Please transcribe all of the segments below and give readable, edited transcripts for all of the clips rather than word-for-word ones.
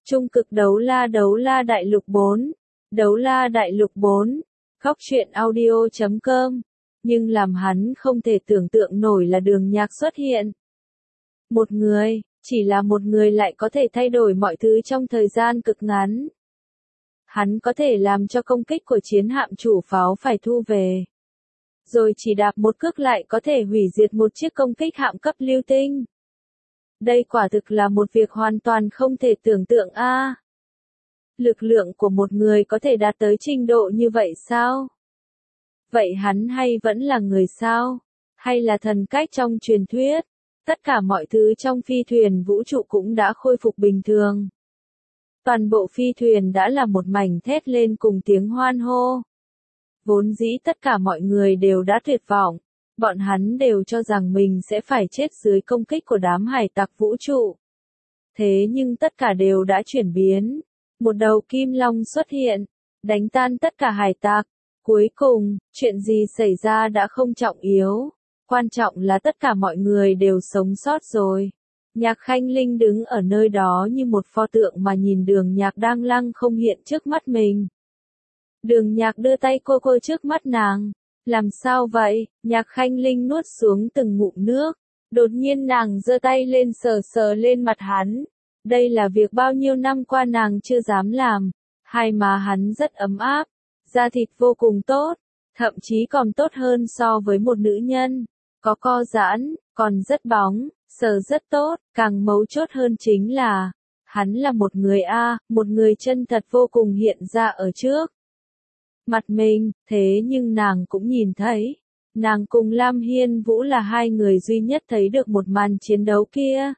Trung cực đấu la đại lục 4. Đấu la đại lục 4. Khóc chuyện audio.com. Nhưng làm hắn không thể tưởng tượng nổi là Đường Nhạc xuất hiện. Một người, chỉ là một người lại có thể thay đổi mọi thứ trong thời gian cực ngắn. Hắn có thể làm cho công kích của chiến hạm chủ pháo phải thu về. Rồi chỉ đạp một cước lại có thể hủy diệt một chiếc công kích hạm cấp lưu tinh. Đây quả thực là một việc hoàn toàn không thể tưởng tượng a. Lực lượng của một người có thể đạt tới trình độ như vậy sao? Vậy hắn hay vẫn là người sao? Hay là thần cách trong truyền thuyết? Tất cả mọi thứ trong phi thuyền vũ trụ cũng đã khôi phục bình thường. Toàn bộ phi thuyền đã là một mảnh thét lên cùng tiếng hoan hô. Vốn dĩ tất cả mọi người đều đã tuyệt vọng. Bọn hắn đều cho rằng mình sẽ phải chết dưới công kích của đám hải tặc vũ trụ. Thế nhưng tất cả đều đã chuyển biến. Một đầu kim long xuất hiện, đánh tan tất cả hải tặc. Cuối cùng, chuyện gì xảy ra đã không trọng yếu. Quan trọng là tất cả mọi người đều sống sót rồi. Nhạc Khanh Linh đứng ở nơi đó như một pho tượng mà nhìn Đường Nhạc đang lăng không hiện trước mắt mình. Đường Nhạc đưa tay cô trước mắt nàng. Làm sao vậy? Nhạc Khanh Linh nuốt xuống từng ngụm nước. Đột nhiên nàng giơ tay lên sờ lên mặt hắn. Đây là việc bao nhiêu năm qua nàng chưa dám làm. Hai má hắn rất ấm áp. Da thịt vô cùng tốt. Thậm chí còn tốt hơn so với một nữ nhân. Có co giãn, còn rất bóng, sờ rất tốt. Càng mấu chốt hơn chính là, hắn là một người một người chân thật vô cùng hiện ra ở trước mặt mình, thế nhưng nàng cũng nhìn thấy. Nàng cùng Lam Hiên Vũ là hai người duy nhất thấy được một màn chiến đấu kia.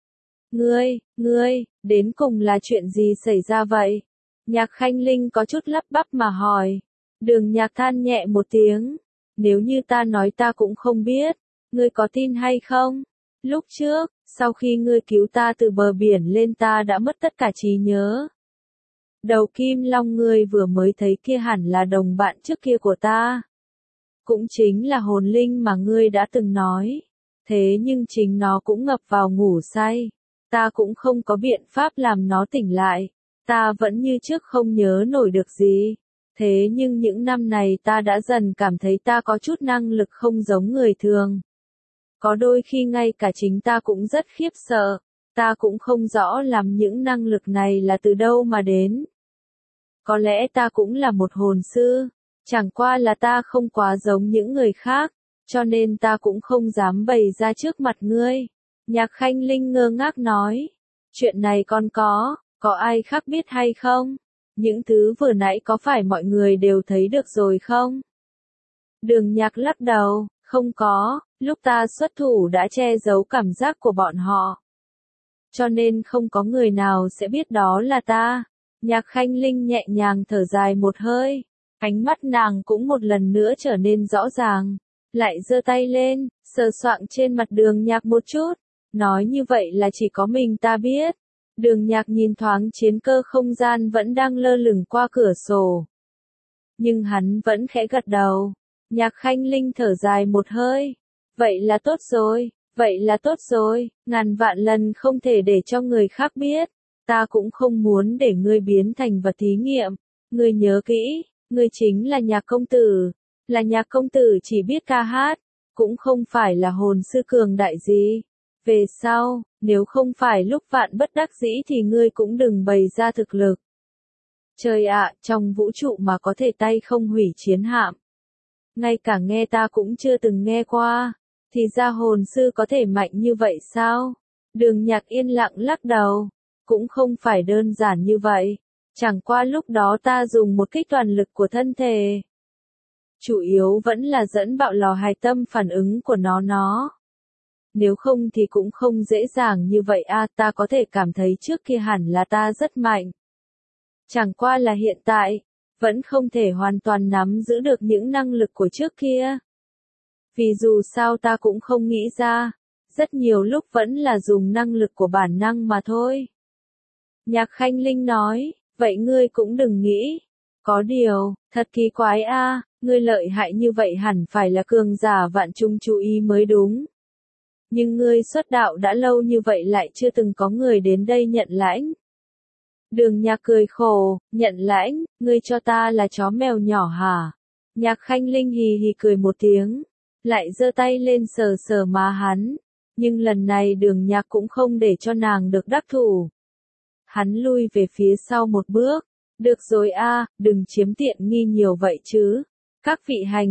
Ngươi, đến cùng là chuyện gì xảy ra vậy? Nhạc Khanh Linh có chút lắp bắp mà hỏi. Đường Nhạc than nhẹ một tiếng. Nếu như ta nói ta cũng không biết, ngươi có tin hay không? Lúc trước, sau khi ngươi cứu ta từ bờ biển lên ta đã mất tất cả trí nhớ. Đầu kim long ngươi vừa mới thấy kia hẳn là đồng bạn trước kia của ta. Cũng chính là hồn linh mà ngươi đã từng nói. Thế nhưng chính nó cũng ngập vào ngủ say. Ta cũng không có biện pháp làm nó tỉnh lại. Ta vẫn như trước không nhớ nổi được gì. Thế nhưng những năm này ta đã dần cảm thấy ta có chút năng lực không giống người thường. Có đôi khi ngay cả chính ta cũng rất khiếp sợ. Ta cũng không rõ làm những năng lực này là từ đâu mà đến. Có lẽ ta cũng là một hồn sư. Chẳng qua là ta không quá giống những người khác. Cho nên ta cũng không dám bày ra trước mặt ngươi. Nhạc Khanh Linh ngơ ngác nói. Chuyện này còn có ai khác biết hay không? Những thứ vừa nãy có phải mọi người đều thấy được rồi không? Đường Nhạc lắc đầu, không có, lúc ta xuất thủ đã che giấu cảm giác của bọn họ. Cho nên không có người nào sẽ biết đó là ta. Nhạc Khanh Linh nhẹ nhàng thở dài một hơi. Ánh mắt nàng cũng một lần nữa trở nên rõ ràng. Lại giơ tay lên, sờ soạng trên mặt Đường Nhạc một chút. Nói như vậy là chỉ có mình ta biết. Đường Nhạc nhìn thoáng chiến cơ không gian vẫn đang lơ lửng qua cửa sổ. Nhưng hắn vẫn khẽ gật đầu. Nhạc Khanh Linh thở dài một hơi. Vậy là tốt rồi, ngàn vạn lần không thể để cho người khác biết. Ta cũng không muốn để ngươi biến thành vật thí nghiệm. Ngươi nhớ kỹ, ngươi chính là Nhạc công tử. Là Nhạc công tử chỉ biết ca hát. Cũng không phải là hồn sư cường đại gì. Về sau, nếu không phải lúc vạn bất đắc dĩ thì ngươi cũng đừng bày ra thực lực. Trời ạ, trong vũ trụ mà có thể tay không hủy chiến hạm. Ngay cả nghe ta cũng chưa từng nghe qua. Thì ra hồn sư có thể mạnh như vậy sao? Đường Nhạc yên lặng lắc đầu. Cũng không phải đơn giản như vậy. Chẳng qua lúc đó ta dùng một kích toàn lực của thân thể. Chủ yếu vẫn là dẫn bạo lò hài tâm phản ứng của nó. Nếu không thì cũng không dễ dàng như vậy ta có thể cảm thấy trước kia hẳn là ta rất mạnh. Chẳng qua là hiện tại, vẫn không thể hoàn toàn nắm giữ được những năng lực của trước kia. Vì dù sao ta cũng không nghĩ ra, rất nhiều lúc vẫn là dùng năng lực của bản năng mà thôi. Nhạc Khanh Linh nói, vậy ngươi cũng đừng nghĩ. Có điều, thật kỳ quái ngươi lợi hại như vậy hẳn phải là cường giả vạn trung chú ý mới đúng. Nhưng ngươi xuất đạo đã lâu như vậy lại chưa từng có người đến đây nhận lãnh. Đường Nhạc cười khổ, nhận lãnh, ngươi cho ta là chó mèo nhỏ hả? Nhạc Khanh Linh hì hì cười một tiếng, lại giơ tay lên sờ sờ má hắn, nhưng lần này Đường Nhạc cũng không để cho nàng được đắc thủ. Hắn lui về phía sau một bước, được rồi a, đừng chiếm tiện nghi nhiều vậy chứ. Các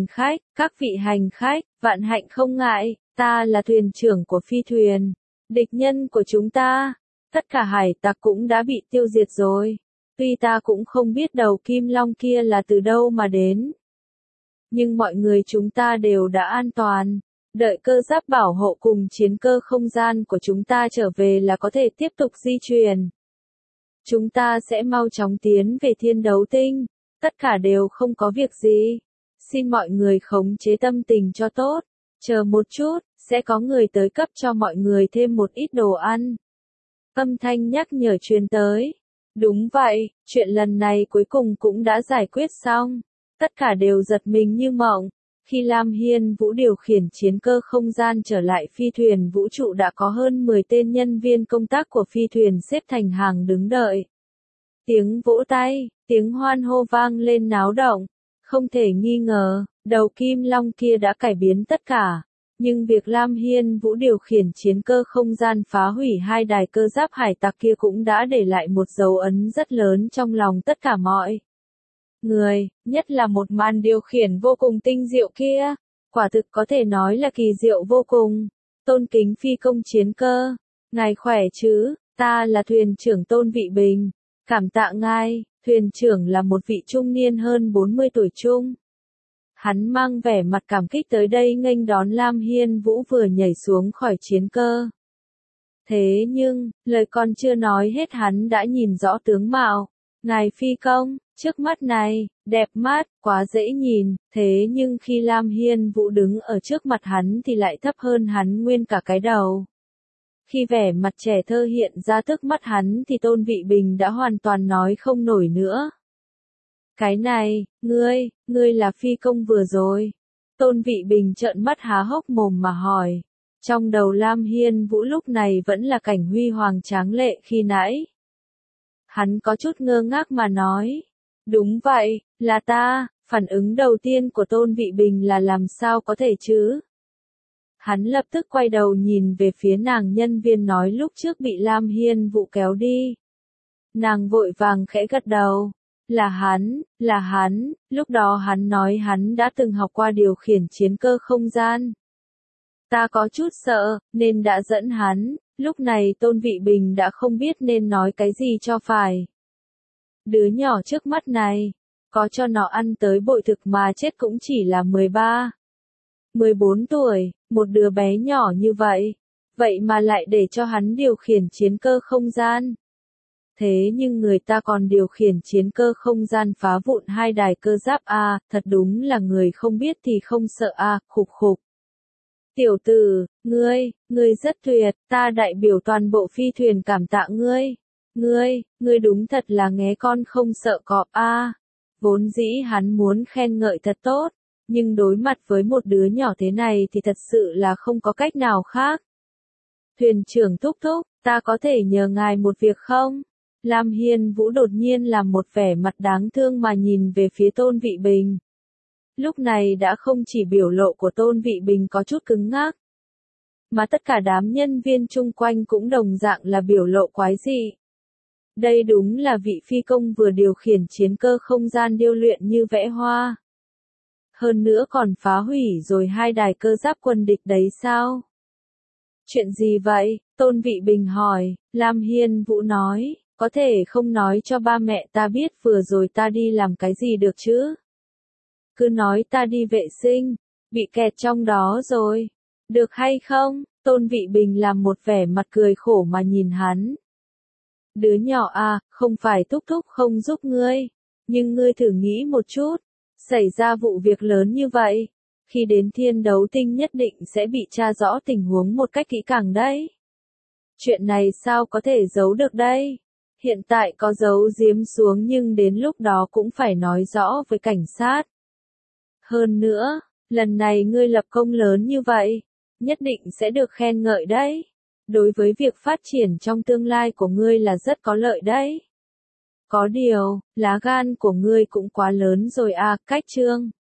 vị hành khách, vạn hạnh không ngại, ta là thuyền trưởng của phi thuyền, địch nhân của chúng ta. Tất cả hải tặc cũng đã bị tiêu diệt rồi. Tuy ta cũng không biết đầu kim long kia là từ đâu mà đến. Nhưng mọi người chúng ta đều đã an toàn. Đợi cơ giáp bảo hộ cùng chiến cơ không gian của chúng ta trở về là có thể tiếp tục di chuyển. Chúng ta sẽ mau chóng tiến về thiên đấu tinh. Tất cả đều không có việc gì. Xin mọi người khống chế tâm tình cho tốt. Chờ một chút, sẽ có người tới cấp cho mọi người thêm một ít đồ ăn. Âm thanh nhắc nhở truyền tới. Đúng vậy, chuyện lần này cuối cùng cũng đã giải quyết xong. Tất cả đều giật mình như mộng. Khi Lam Hiên Vũ điều khiển chiến cơ không gian trở lại phi thuyền vũ trụ đã có hơn 10 tên nhân viên công tác của phi thuyền xếp thành hàng đứng đợi. Tiếng vỗ tay, tiếng hoan hô vang lên náo động. Không thể nghi ngờ, đầu kim long kia đã cải biến tất cả. Nhưng việc Lam Hiên Vũ điều khiển chiến cơ không gian phá hủy hai đài cơ giáp hải tặc kia cũng đã để lại một dấu ấn rất lớn trong lòng tất cả mọi người, nhất là một màn điều khiển vô cùng tinh diệu kia. Quả thực có thể nói là kỳ diệu vô cùng. Tôn kính phi công chiến cơ. Ngài khỏe chứ, ta là thuyền trưởng Tôn Vị Bình. Cảm tạ ngài, thuyền trưởng là một vị trung niên hơn 40 tuổi trung. Hắn mang vẻ mặt cảm kích tới đây nghênh đón Lam Hiên Vũ vừa nhảy xuống khỏi chiến cơ. Thế nhưng, lời còn chưa nói hết hắn đã nhìn rõ tướng mạo. Ngài phi công, trước mắt này, đẹp mắt, quá dễ nhìn, thế nhưng khi Lam Hiên Vũ đứng ở trước mặt hắn thì lại thấp hơn hắn nguyên cả cái đầu. Khi vẻ mặt trẻ thơ hiện ra trước mắt hắn thì Tôn Vị Bình đã hoàn toàn nói không nổi nữa. Cái này, ngươi là phi công vừa rồi. Tôn Vị Bình trợn mắt há hốc mồm mà hỏi. Trong đầu Lam Hiên Vũ lúc này vẫn là cảnh huy hoàng tráng lệ khi nãy. Hắn có chút ngơ ngác mà nói. Đúng vậy, là ta. Phản ứng đầu tiên của Tôn Vị Bình là làm sao có thể chứ? Hắn lập tức quay đầu nhìn về phía nàng nhân viên nói lúc trước bị Lam Hiên Vũ kéo đi. Nàng vội vàng khẽ gật đầu. Là hắn, lúc đó hắn nói hắn đã từng học qua điều khiển chiến cơ không gian. Ta có chút sợ, nên đã dẫn hắn, lúc này Tôn Vị Bình đã không biết nên nói cái gì cho phải. Đứa nhỏ trước mắt này, có cho nó ăn tới bội thực mà chết cũng chỉ là 14 tuổi, một đứa bé nhỏ như vậy. Vậy mà lại để cho hắn điều khiển chiến cơ không gian. Thế nhưng người ta còn điều khiển chiến cơ không gian phá vụn hai đài cơ giáp a, thật đúng là người không biết thì không sợ a, khục khục. Tiểu tử, ngươi rất tuyệt, ta đại biểu toàn bộ phi thuyền cảm tạ ngươi. Ngươi đúng thật là nghé con không sợ cọp a. Vốn dĩ hắn muốn khen ngợi thật tốt, nhưng đối mặt với một đứa nhỏ thế này thì thật sự là không có cách nào khác. Thuyền trưởng thúc thúc, ta có thể nhờ ngài một việc không? Lam Hiên Vũ đột nhiên làm một vẻ mặt đáng thương mà nhìn về phía Tôn Vị Bình. Lúc này đã không chỉ biểu lộ của Tôn Vị Bình có chút cứng ngắc, mà tất cả đám nhân viên chung quanh cũng đồng dạng là biểu lộ quái dị. Đây đúng là vị phi công vừa điều khiển chiến cơ không gian điêu luyện như vẽ hoa. Hơn nữa còn phá hủy rồi hai đài cơ giáp quân địch đấy sao? Chuyện gì vậy? Tôn Vị Bình hỏi. Lam Hiên Vũ nói, có thể không nói cho ba mẹ ta biết vừa rồi ta đi làm cái gì được chứ? Cứ nói ta đi vệ sinh, bị kẹt trong đó rồi. Được hay không? Tôn Vị Bình làm một vẻ mặt cười khổ mà nhìn hắn. Đứa nhỏ à, không phải thúc thúc không giúp ngươi. Nhưng ngươi thử nghĩ một chút. Xảy ra vụ việc lớn như vậy. Khi đến thiên đấu tinh nhất định sẽ bị tra rõ tình huống một cách kỹ càng đấy. Chuyện này sao có thể giấu được đây? Hiện tại có giấu giếm xuống nhưng đến lúc đó cũng phải nói rõ với cảnh sát. Hơn nữa, lần này ngươi lập công lớn như vậy, nhất định sẽ được khen ngợi đấy. Đối với việc phát triển trong tương lai của ngươi là rất có lợi đấy. Có điều, lá gan của ngươi cũng quá lớn rồi à, Cách Trương.